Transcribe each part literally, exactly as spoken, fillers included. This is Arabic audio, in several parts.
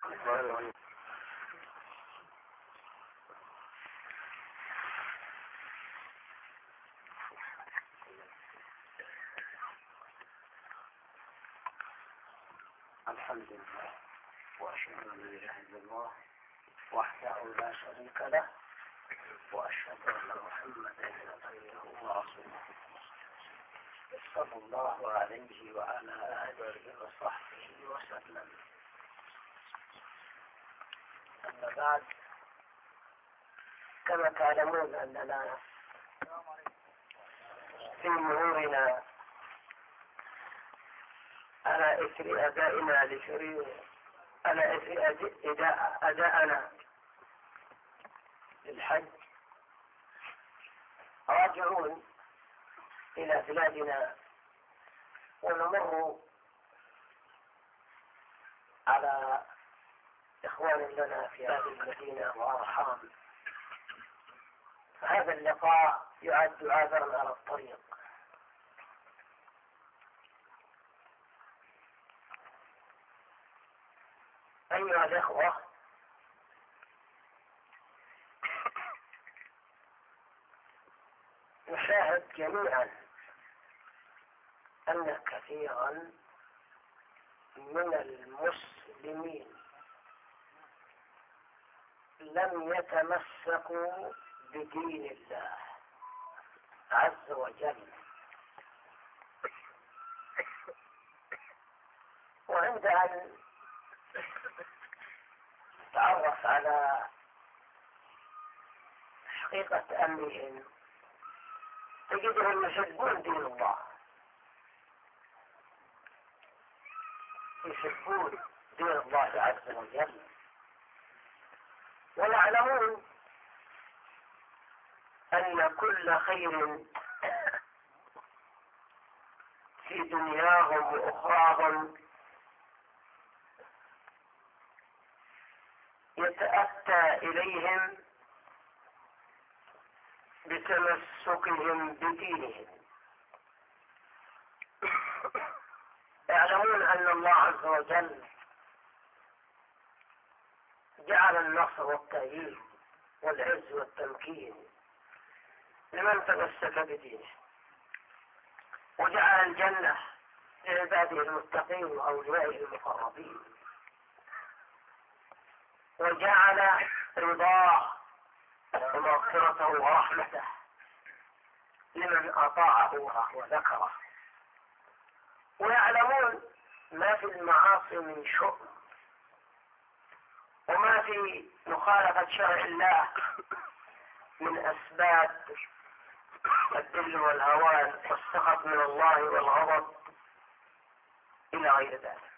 الحمد لله وأشهد أن لا إله إلا الله وحده لا شريك له وأشهد أن محمدا عبده ورسوله صلى الله عليه وعلى آله وصحبه وسلم. أما بعد، كما تعلمون أننا في مرورنا على إثر أدائنا لشريع على إثر أداء أداءنا للحج راجعون إلى بلادنا، ونمر على إخوان لنا في هذه المدينة وأرحام. هذا اللقاء يعد عابرا على الطريق. أيها الإخوة، نشاهد جميعا أن كثيرا من المسلمين لم يتمسكوا بدين الله عز وجل، وعند أن تعرف على حقيقة أمرهم تجدهم يحبون دين الله، يحبون دين الله عز وجل، ويعلمون أن كل خير في دنياهم وأخراهم يتأتى إليهم بتمسكهم بدينهم. يعلمون أن الله عز وجل جعل النصر والتأييد والعز والتمكين لمن تمسك بدينه، وجعل الجنة لعباده المتقين وأوليائه المقربين، وجعل رضاه ومغفرته ورحمته لمن أطاعه وذكره. ويعلمون ما في المعاصي من شؤم، وما في مخالفة شرع الله من أسباب الذل والهوان والسخط من الله والغضب إلى غير ذلك.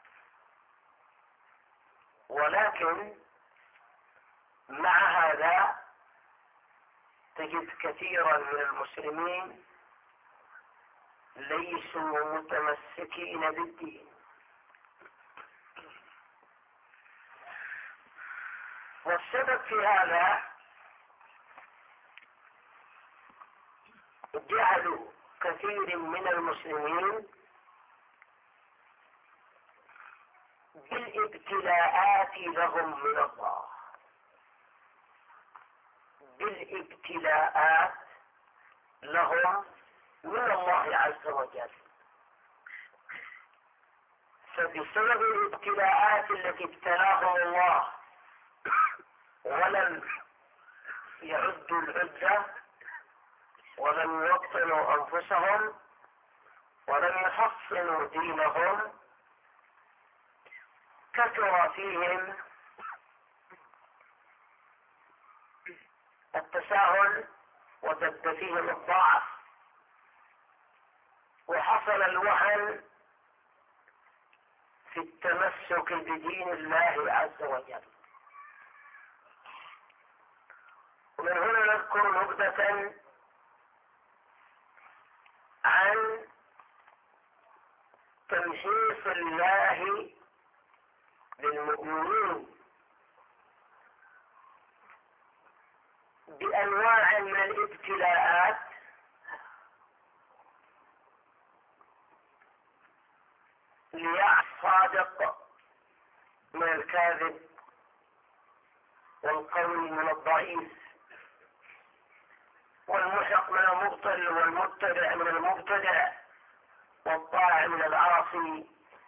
ولكن مع هذا تجد كثيرا من المسلمين ليسوا متمسكين بالدين، والسبب في هذا جعلوا كثير من المسلمين بالابتلاءات لهم من الله، بالابتلاءات لهم من الله عز وجل. فبسبب الابتلاءات التي ابتلاهم الله ولم يعدوا العدة ولم يوطنوا أنفسهم ولم يحصنوا دينهم، كثر فيهم التساهل وزد فيهم الضعف، وحصل الوهن في التمسك بدين الله عز وجل. ومن هنا نذكر نبذة عن تمحيص الله للمؤمنين بأنواع من الابتلاءات ليعص صادق من الكاذب والقوي من الضعيف، والمحق من المبطل، والمبتدع من المبتدع، والطاع من العاصي،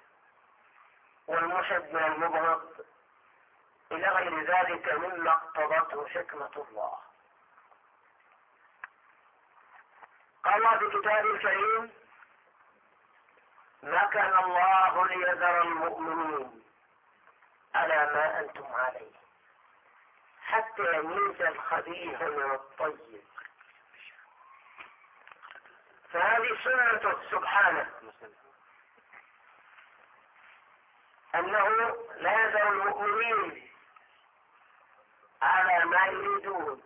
والمحب من المبغض، إلى غير ذلك مما اقتضته حكمة الله. قال الله في كتابه الكريم: ما كان الله ليذر المؤمنين على ما أنتم عليه حتى يميز الخبيث من الطيب. فهذه سنة سبحانه، أنه لا يذر المؤمنين على ما يريدون،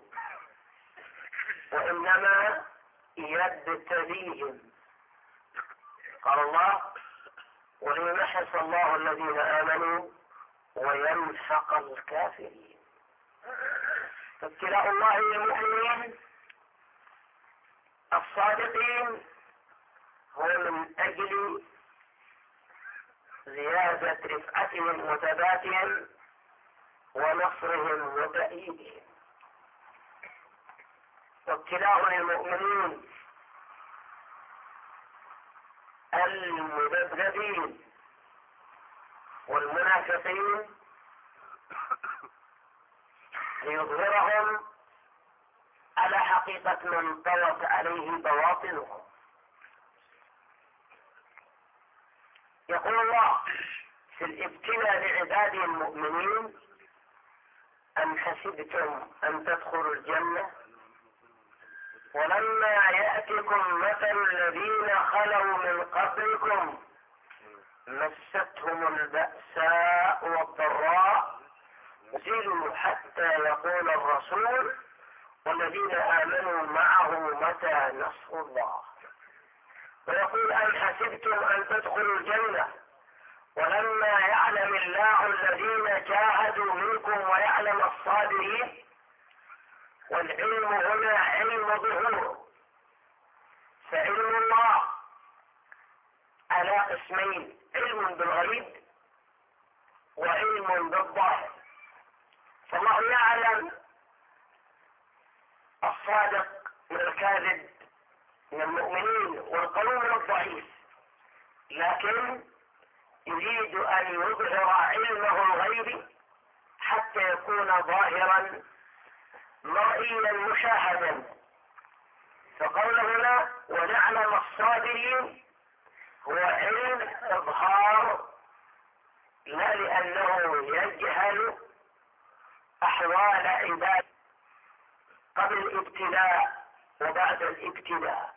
وإنما يبتليهم. قال الله: وليمحص الله الذين آمنوا ويمحق الكافرين. فابتلاء الله للمؤمنين الصادقين هو من أجل زيادة رفعتهم وثباتهم ونصرهم وتأييدهم. وابتلاء للمؤمنين المذبذبين والمنافقين ليظهرهم على حقيقة من طوت عليه بواطنهم. يقول الله في الابتلاء لعباده المؤمنين: أم حسبتم أن تدخلوا الجنة ولما يأتكم مثل الذين خلوا من قبلكم مستهم البأساء والضراء زلوا حتى يقول الرسول والذين آمنوا معه متى نصر الله. ويقول: أم حسبتم أن تدخلوا الجنة ولما يعلم الله الذين جاهدوا منكم ويعلم الصابرين. والعلم هنا علم ظهور، فعلم الله على قسمين: علم بالغيب وعلم بالظاهر. فالله يعلم الصادق من الكاذب من المؤمنين والقوي من الضعيف، لكن يريد أن يظهر علمه الغيبي حتى يكون ظاهرا مرئيا مشاهدا. فقوله هنا: ونعلم الصابرين، هو علم إظهار، لا لأنه يجهل أحوال عباد قبل الابتلاء وبعد الابتلاء.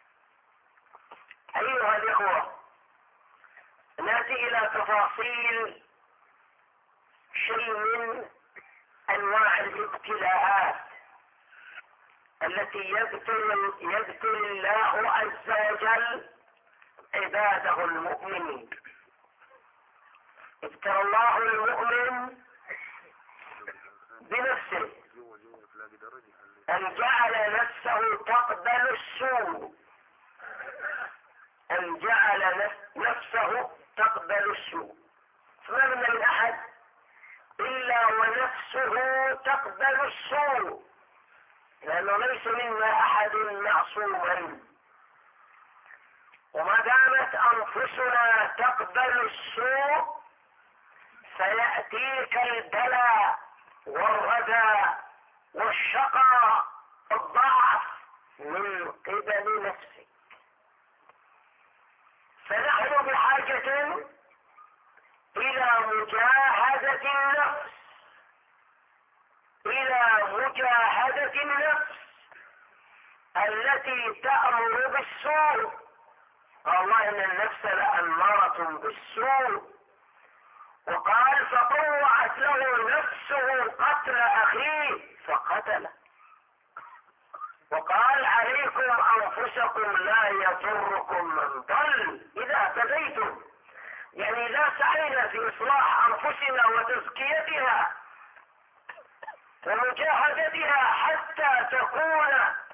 أيها الإخوة، نأتي إلى تفاصيل شيء من أنواع الابتلاءات التي يبتلي يبتلي الله عز وجل عباده المؤمنين. ابتلى الله المؤمن بنفسه، أن جعل نفسه تقبل السوء، أن جعل نفسه تقبل السوء. فما منا من أحد إلا ونفسه تقبل السوء، لأنه ليس منا أحد معصوما. وما دامت أنفسنا تقبل السوء سيأتيك البلاء والردى والشقاء والضعف من قبل نفسك. فنحن بحاجة إلى مجاهدة النفس، إلى مجاهدة النفس التي تأمر بالسوء. قال الله: إن النفس لأمارة بالسوء. وقال: فطوعت له نفسه قتل أخيه فقتله. وقال: عليكم أنفسكم لا يضركم من ضل إذا اهتديتم. يعني لا سعينا في إصلاح أنفسنا وتزكيتها ومجاهدتها حتى تكون